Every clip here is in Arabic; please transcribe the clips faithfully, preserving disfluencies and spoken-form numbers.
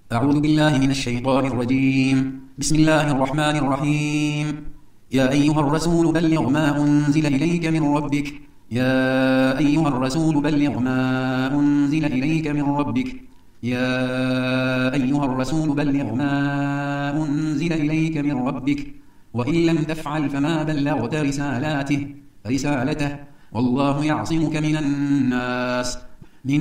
أعوذ بالله من الشيطان الرجيم. بسم الله الرحمن الرحيم. يا أيها الرسول بلغ ما أنزل إليك من ربك يا أيها الرسول بلغ ما أنزل إليك من ربك يا أيها الرسول بلغ ما أنزل إليك من ربك وإن لم تفعل فما بلغت رسالاته رسالته والله يعصمك من الناس من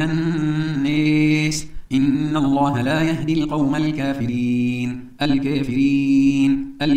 الناس إن الله لا يهدي القوم الكافرين الكافرين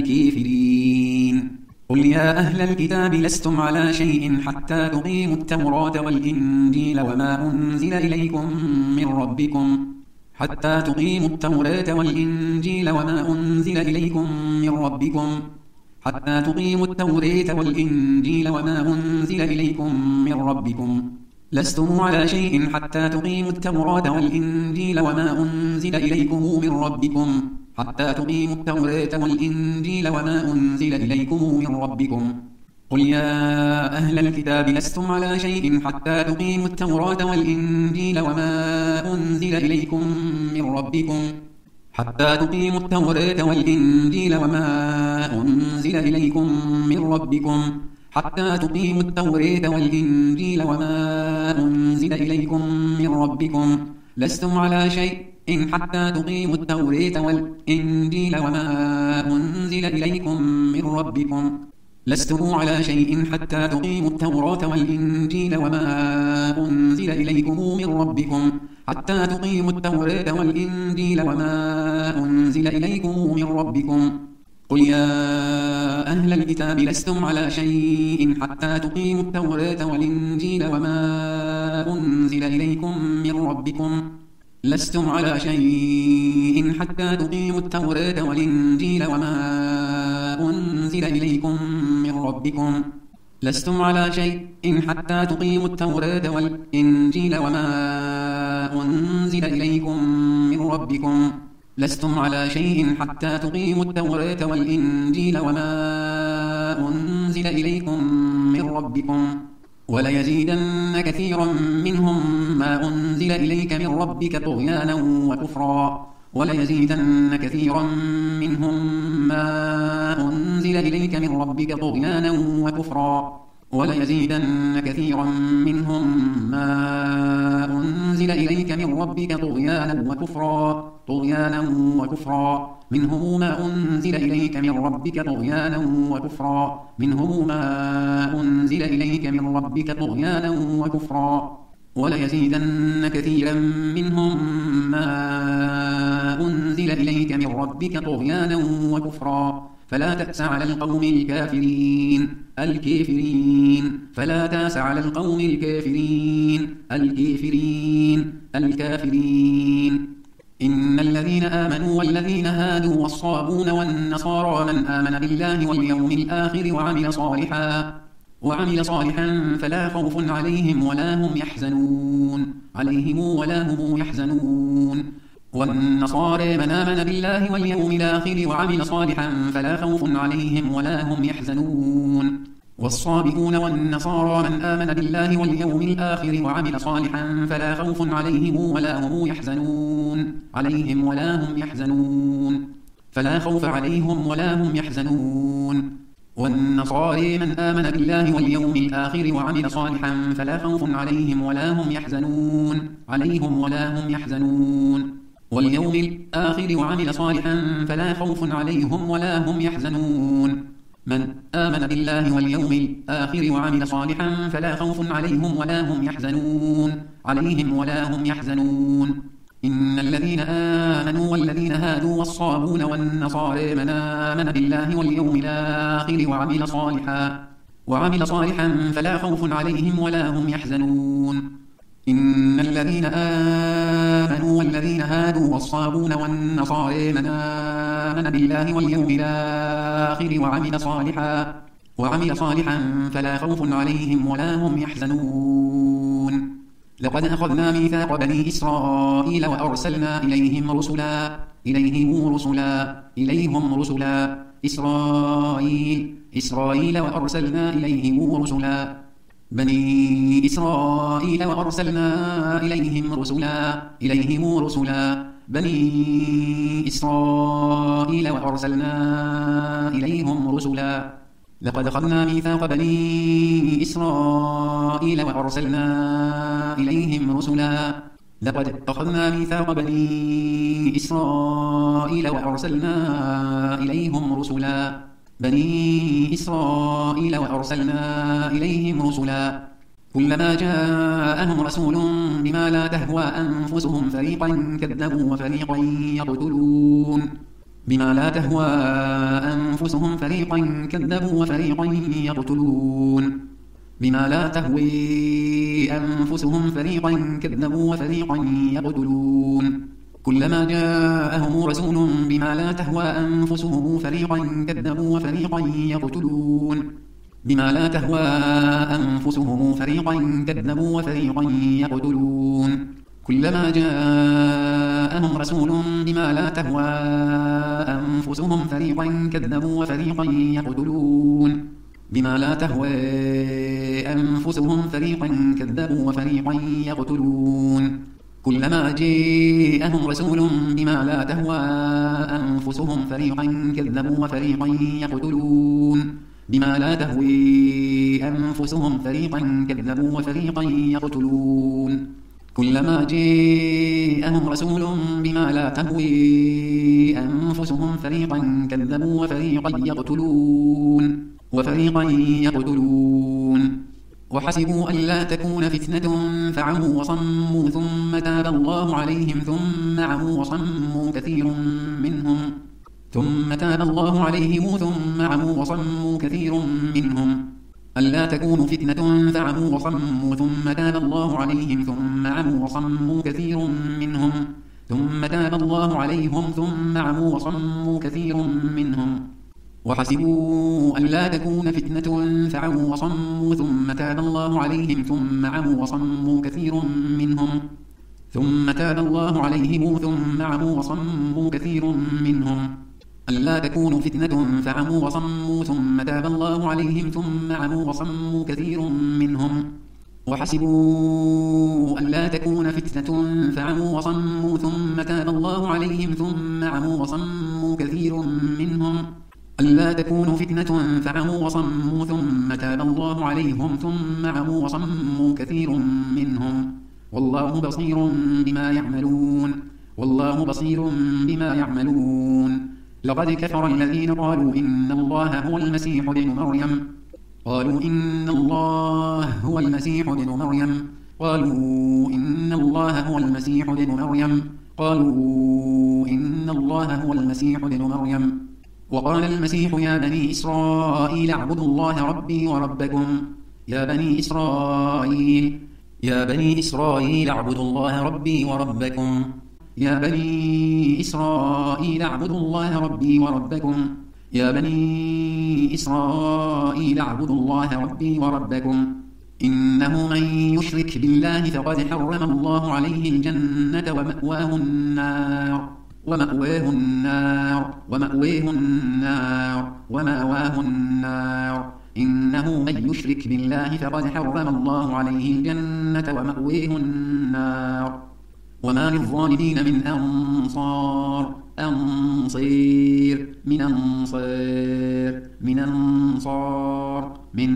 الكافرين قل يا أهل الكتاب لستم على شيء حتى تقيموا التوراة والإنجيل وما أنزل إليكم من ربكم حتى تقيموا التوراة والإنجيل وما أنزل إليكم من ربكم حتى تقيموا التوراة والإنجيل وما أنزل إليكم من ربكم لستم على شيء حتى تقيموا التوراة والإنجيل وما أنزل إليكم من ربكم حتى تقيموا التوراة والإنجيل وما أنزل إليكم من ربكم قل يا أهل الكتاب لستم على شيء حتى تقيموا التوراة والإنجيل وما أنزل إليكم من ربكم حتى تقيموا التوراة والإنجيل وما أنزل إليكم من ربكم حتى تقيموا التوراة والإنجيل وما أنزل إليكم من ربكم لستم على شيء حتى تقيموا التوراة والإنجيل وما أنزل إليكم من ربكم لستم على شيء حتى تقيموا التوراة والإنجيل وما أنزل إليكم من ربكم حتى تقيموا التوراة والإنجيل وما أنزل إليكم من ربكم قل يا أهل الكتاب لستم على شيء حتى تقيموا التوراة والإنجيل وما أنزل إليكم من ربكم لستم على شيء حتى تقيموا التوراة والإنجيل وما أنزل إليكم من ربكم لستم على شيء حتى تقيموا التوراة والإنجيل وما أنزل إليكم من ربكم لستم على شيء حتى تقيموا التوراة والإنجيل وما أنزل إليكم من ربكم وليزيدن كثيرا منهم ما أنزل إليك من ربك طغيانا وكفرا وليزيدن كثيرا منهم ما أنزل إليك من ربك طغيانا وكفرا وليزيدن كثيرا منهم ما أنزل إليك من ربك طغيانا وكفرا طغيانا وكفرا منهم ما أنزل إليك من ربك طغيانا وكفرا منهم ما أنزل إليك من ربك طغيانا وكفرا وليزيدن كثيرا منهم ما أنزل إليك من ربك طغيانا وكفرا فلا تأس على القوم الكافرين الكافرين فلا تأس على القوم الكافرين الكافرين الكافرين إن الذين آمنوا والذين هادوا والصابون والنصارى من آمن بالله واليوم الآخر وعمل صالحا وعمل صالحا فلا خوف عليهم ولا هم يحزنون عليهم ولا هم يحزنون والنصارى من آمن بالله واليوم الآخر وعمل صالحا فلا خوف عليهم ولا هم يحزنون والصابئون والنصارى من آمن بالله واليوم الآخر وعمل صالحا فلا خوف عليهم ولا هم يحزنون عليهم ولا هم يحزنون فلا خوف عليهم ولا هم يحزنون والنصارى من آمن بالله واليوم الآخر وعمل صالحا فلا خوف عليهم ولا هم يحزنون عليهم ولا هم يحزنون واليوم الآخر وعمل صالحا فلا خوف عليهم ولا هم يحزنون من آمن بالله واليوم الآخر وعمل صالحا فلا خوف عليهم ولا هم يحزنون عليهم ولا هم يحزنون إن الذين آمنوا والذين هادوا والصابون والنصارى من آمن بالله واليوم الآخر وعمل صالحا وعمل صالحا فلا خوف عليهم ولا هم يحزنون إن الذين آمنوا والذين هادوا والصابون والنصارى من آمن بالله واليوم الآخر وعمل صالحا وعمل صالحا فلا خوف عليهم ولا هم يحزنون لقد أخذنا ميثاق بني إسرائيل وأرسلنا إليهم رسلا إليهم رسلا إليهم رسلا إسرائيل إسرائيل وأرسلنا إليهم رسلا بني إسرائيل وأرسلنا إليهم رسلا إليهم رسلا بني إسرائيل وأرسلنا إليهم رسلا لقد أخذنا ميثاق بني إسرائيل وأرسلنا إليهم رسلا لقد أخذنا ميثاق بني إسرائيل وأرسلنا إليهم رسلا بني إسرائيل وأرسلنا إليهم رسلا كلما جاءهم رسول بما لا تهوى أنفسهم فريقا كذبوا وفريقا يقتلون بما لا تهوى أنفسهم فريقا كذبوا وفريقا يقتلون بما لا تهوي أنفسهم فريقا كذبوا وفريقا يقتلون كلما جاءهم رسول بما لا تهوى أنفسهم فريقا كذبوا وفريقا يقتلون بما لا تهوى أنفسهم فريقا كذبوا وفريقا يقتلون كلما جاءهم رسول بما لا تهوى أنفسهم فريقا كذبوا وفريقا يقتلون بما لا تهوى أنفسهم فريقا كذبوا وفريقا يقتلون كلما جاءهم رسول بما لا تهوى أنفسهم فريقا كذبوا وفريقا يقتلون بما لا تهوي أنفسهم فريقا كذبوا وفريقا يقتلون كلما جاءهم رسول بما لا تهوي أنفسهم فريقا كذبوا وفريقا يقتلون وفريقا يقتلون وحسبوا ألا تكون فتنة فعموا وصموا ثم تاب الله عليهم ثم عموا وصموا كثير منهم ثم تاب الله عليهم ثم عموا وصموا كثير منهم ألا تكون فتنة فعموا وصموا ثم تاب الله عليهم ثم عموا وصموا كثير منهم ثم تاب الله عليهم ثم عموا وصموا كثير منهم وحسبوا ألا تكون فتنة فعموا وصموا ثم تاب الله عليهم ثم عموا وصموا كثير منهم ثم تاب الله عليهم ثم عموا وصموا كثير منهم ألا تكون فتنة فعموا وصموا ثم تاب الله عليهم ثم عموا وصموا كثير منهم وحسبوا ألا تكون فتنة فعموا وصموا ثم تاب الله عليهم ثم عموا وصموا كثير منهم ألا تكون فتنة فعموا وصموا ثم تاب الله عليهم ثم عموا وصموا كثير منهم والله بصير بما يعملون والله بصير بما يعملون لقد كفر الذين قالوا إن الله هو المسيح ابن مريم قالوا إن الله هو المسيح ابن مريم قالوا إن الله هو المسيح ابن مريم قالوا إن الله هو المسيح ابن مريم وقال المسيح يا بني إسرائيل اعبدوا الله ربي وربكم يا بني إسرائيل يا بني إسرائيل اعبدوا الله ربي وربكم يا بني إسرائيل اعبدوا الله ربي وربكم يا بني إسرائيل اعبدوا الله ربي وربكم إنه من يشرك بالله فقد حرم الله عليه الجنة ومأواه النار ومأواه النار ومأواه النار ومأواه النار إنه من يشرك بالله فقد حرم الله عليه الجنة ومأواه النار وما للظالمين من أنصار أنصير من أنصير من أنصار من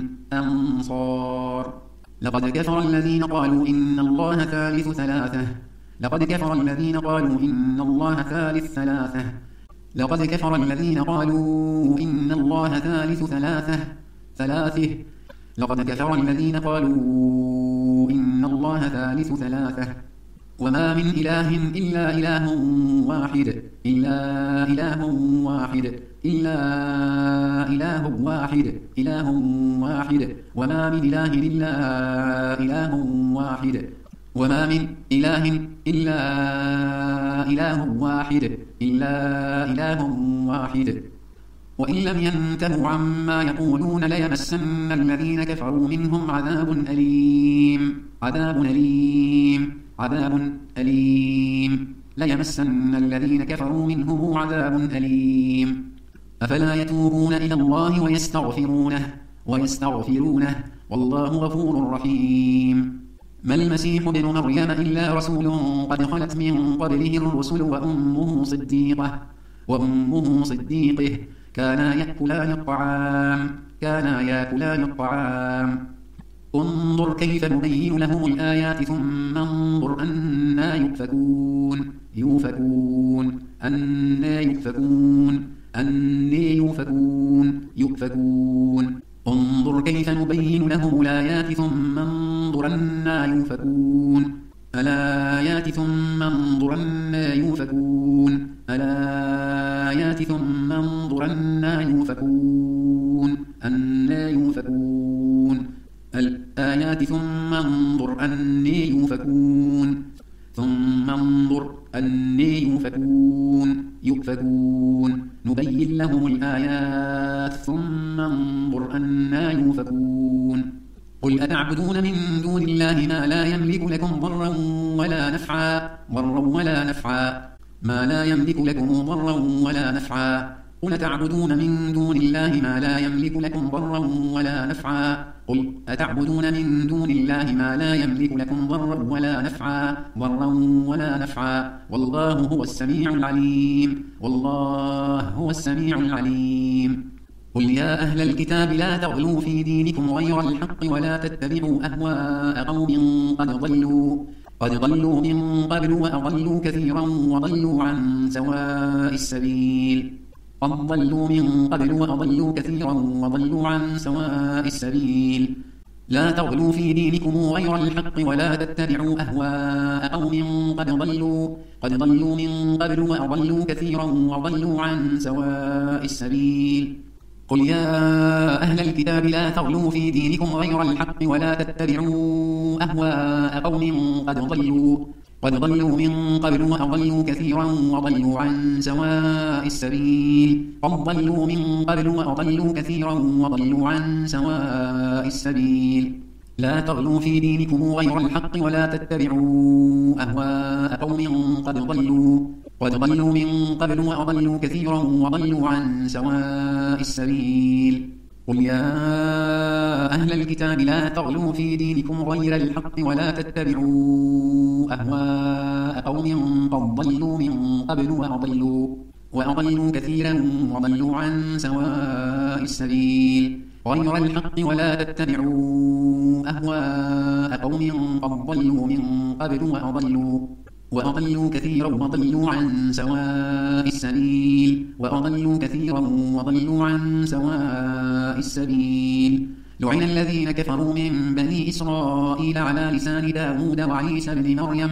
أنصار لقد كفر الذين قالوا إن الله ثالث ثلاثة لقد كفر الذين قالوا إن الله ثالث ثلاثة لقد كفر الذين قالوا إن الله ثالث ثلاثة ثلاثه لقد كفر الذين قالوا إن الله ثالث ثلاثة وما من إله إلا إله واحد إلا إله واحد إلا إله واحد إله واحد وما من إله إلا إله واحد وما من إله إلا إله واحد إلا إله واحد وإن لم ينتهوا عما يقولون ليمسن الذين كفروا منهم عذاب أليم عذاب أليم عذاب أليم ليمسن الذين كفروا منهم عذاب أليم أفلا يتوبون إلى الله ويستغفرونه ويستغفرونه والله غفور رحيم ما المسيح ابن مريم إلا رسول قد خلت من قبله الرسل وأمه صديقة وأمه صديقه كانا يأكلان الطعام كانا يأكلان الطعام انظر كيف نبين لهم الآيات ثم انظر أنا يؤفكون يؤفكون أنا يؤفكون أنا يؤفكون يؤفكون انظر كيف نبين لهم الآيات ثم انظر أنا يؤفكون الآيات ثم انظر أنا يؤفكون الآيات ثم انظر أنا يؤفكون أنا يؤفكون الآيات ثم انظر أني يؤفكون ثم انظر أني يؤفكون يؤفكون نبين لهم الآيات ثم انظر أنا يؤفكون قل أتعبدون من دون الله ما لا يملك لكم ضرا ولا نفعا ضرا ولا نفعا ما لا يملك لكم ضرا ولا نفعا قل أتعبدون من دون الله ما لا يملك لكم ضرا ولا نفعا قل أتعبدون من دون الله ما لا يملك لكم ضرا ولا نفعا ضرا ولا نفعا والله هو السميع العليم والله هو السميع العليم قل يا أهل الكتاب لا تغلوا في دينكم غير الحق ولا تتبعوا أهواء قوم قد ضلوا قد ضلوا من قبل وأضلوا كثيرا وضلوا عن سواء السبيل قد ضلوا من قبل وأضلوا كثيرا وضلوا عن سواء السبيل لا تغلوا في دينكم غير الحق ولا تتبعوا أهواء قوم قد ضلوا قد ضلوا من قبل وأضلوا كثيرا وضلوا عن سواء السبيل قل يا أهل الكتاب لا تغلوا في دينكم غير الحق ولا تتبعوا أهواء قوم قد ضلوا قد ضلوا من قبل وأضلوا كثيرا وضلوا عن سواء السبيل قد ضلوا من قبل وأضلوا كثيرا وضلوا عن سواء السبيل لا تغلوا في دينكم غير الحق ولا تتبعوا أهواء قوم قد ضلوا قد ضلوا من قبل وأضلوا كثيرا وضلوا عن سواء السبيل قل يا أهل الكتاب لا تغلوا في دينكم غير الحق ولا تتبعوا أهواء قوم قد ضلوا من قبل وأضلوا وأضلوا كثيرا وضلوا عن سواء السبيل غير الحق ولا تتبعوا أهواء قوم قد ضلوا من قبل وأضلوا وأضلوا كثيرا وضلوا عن سواء السبيل وأضلوا كثيرا وضلوا عن سواء السبيل لعن الذين كفروا من بني إسرائيل على لسان داود وعيسى بن مريم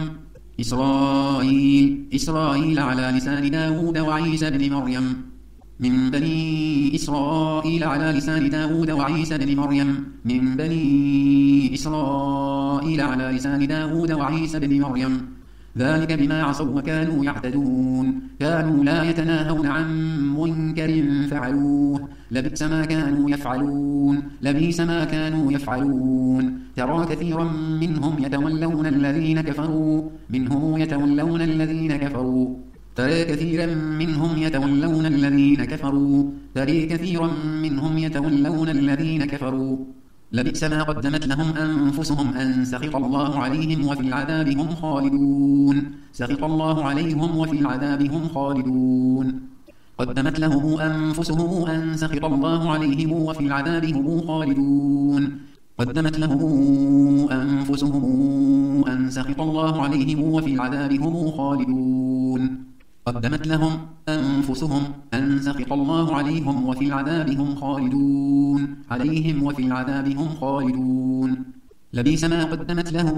إسرائيل إسرائيل على لسان داود وعيسى بن مريم من بني إسرائيل على لسان داود وعيسى بن مريم من بني إسرائيل على لسان داود وعيسى بن مريم ذلك بما عصوا وكانوا يعتدون كانوا لا يتناهون عن منكر فعلوه لبئس ما كانوا يفعلون لبئس ما كانوا يفعلون ترى كثيرا منهم يتولون الذين كفروا منهم يتولون الذين كفروا ترى كثيرا منهم يتولون الذين كفروا ترى كثيرا منهم يتولون الذين كفروا لبئس ما قدمت لهم أنفسهم أن سخط الله عليهم وفي العذاب هم خالدون سخط الله عليهم وفي العذاب هم خالدون قدمت لهم أنفسهم أن سخط الله عليهم وفي العذاب هم خالدون قدمت لهم أنفسهم أن سخط الله عليهم وفي العذاب هم خالدون قدمت لهم أنفسهم أن سخط الله عليهم وفي العذاب هم خالدون عليهم وفي العذاب هم خالدون لبئس ما قدمت لهم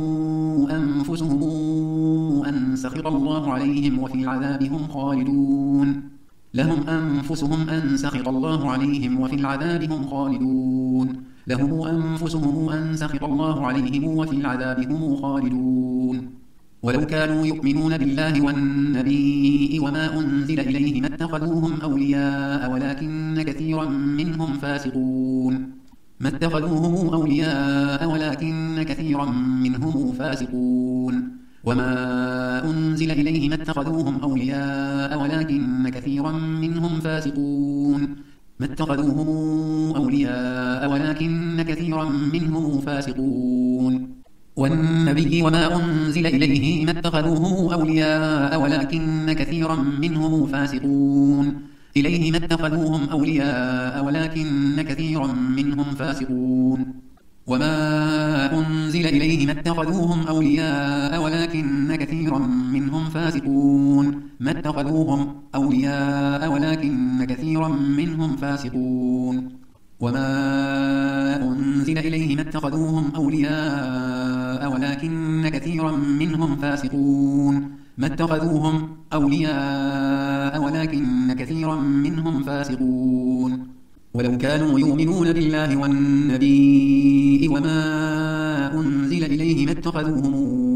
أنفسهم أن سخط الله عليهم وفي العذاب هم خالدون لهم أنفسهم أن سخط الله عليهم وفي العذاب هم خالدون لهم أنفسهم أن سخط الله عليهم وفي العذاب هم خالدون ولو كانوا يؤمنون بالله والنبي وما أنزل إليه ما اتخذوهم أولياء ولكن كثيرا منهم فاسقون ما اتخذوهم أولياء ولكن كثيرا منهم فاسقون وما أنزل إليه ما اتخذوهم أولياء ولكن كثيرا منهم فاسقون ما اتخذوهم أولياء ولكن كثيرا منهم فاسقون والنبي وما أنزل إليه ما اتخذوه أولياء ولكن كثيرا منهم فاسقون إليه ما اتخذوهم أولياء ولكن كثيرا منهم فاسقون وما أنزل إليه ما اتخذوهم أولياء ولكن كثيرا منهم فاسقون ما اتخذوهم أولياء ولكن كثيرا منهم فاسقون وما أنزل إليه ما اتخذوهم أولياء ولكن كثيرا منهم فاسقون ما اتخذوهم أولياء ولكن كثيرا منهم فاسقون ولو كانوا يؤمنون بالله والنبي وما أنزل إليه ما اتخذوهم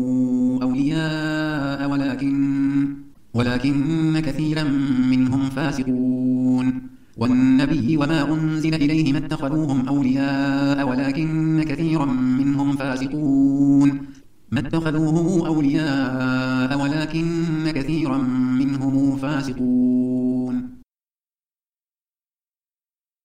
أولياء ولكن ولكن كثيرا منهم فاسقون والنبي وما أنزل إليه ما اتخذوهم أولياء ولكن كثيرا منهم فاسقون ما اتخذوه أولياء ولكن كثيرا منهم فاسقون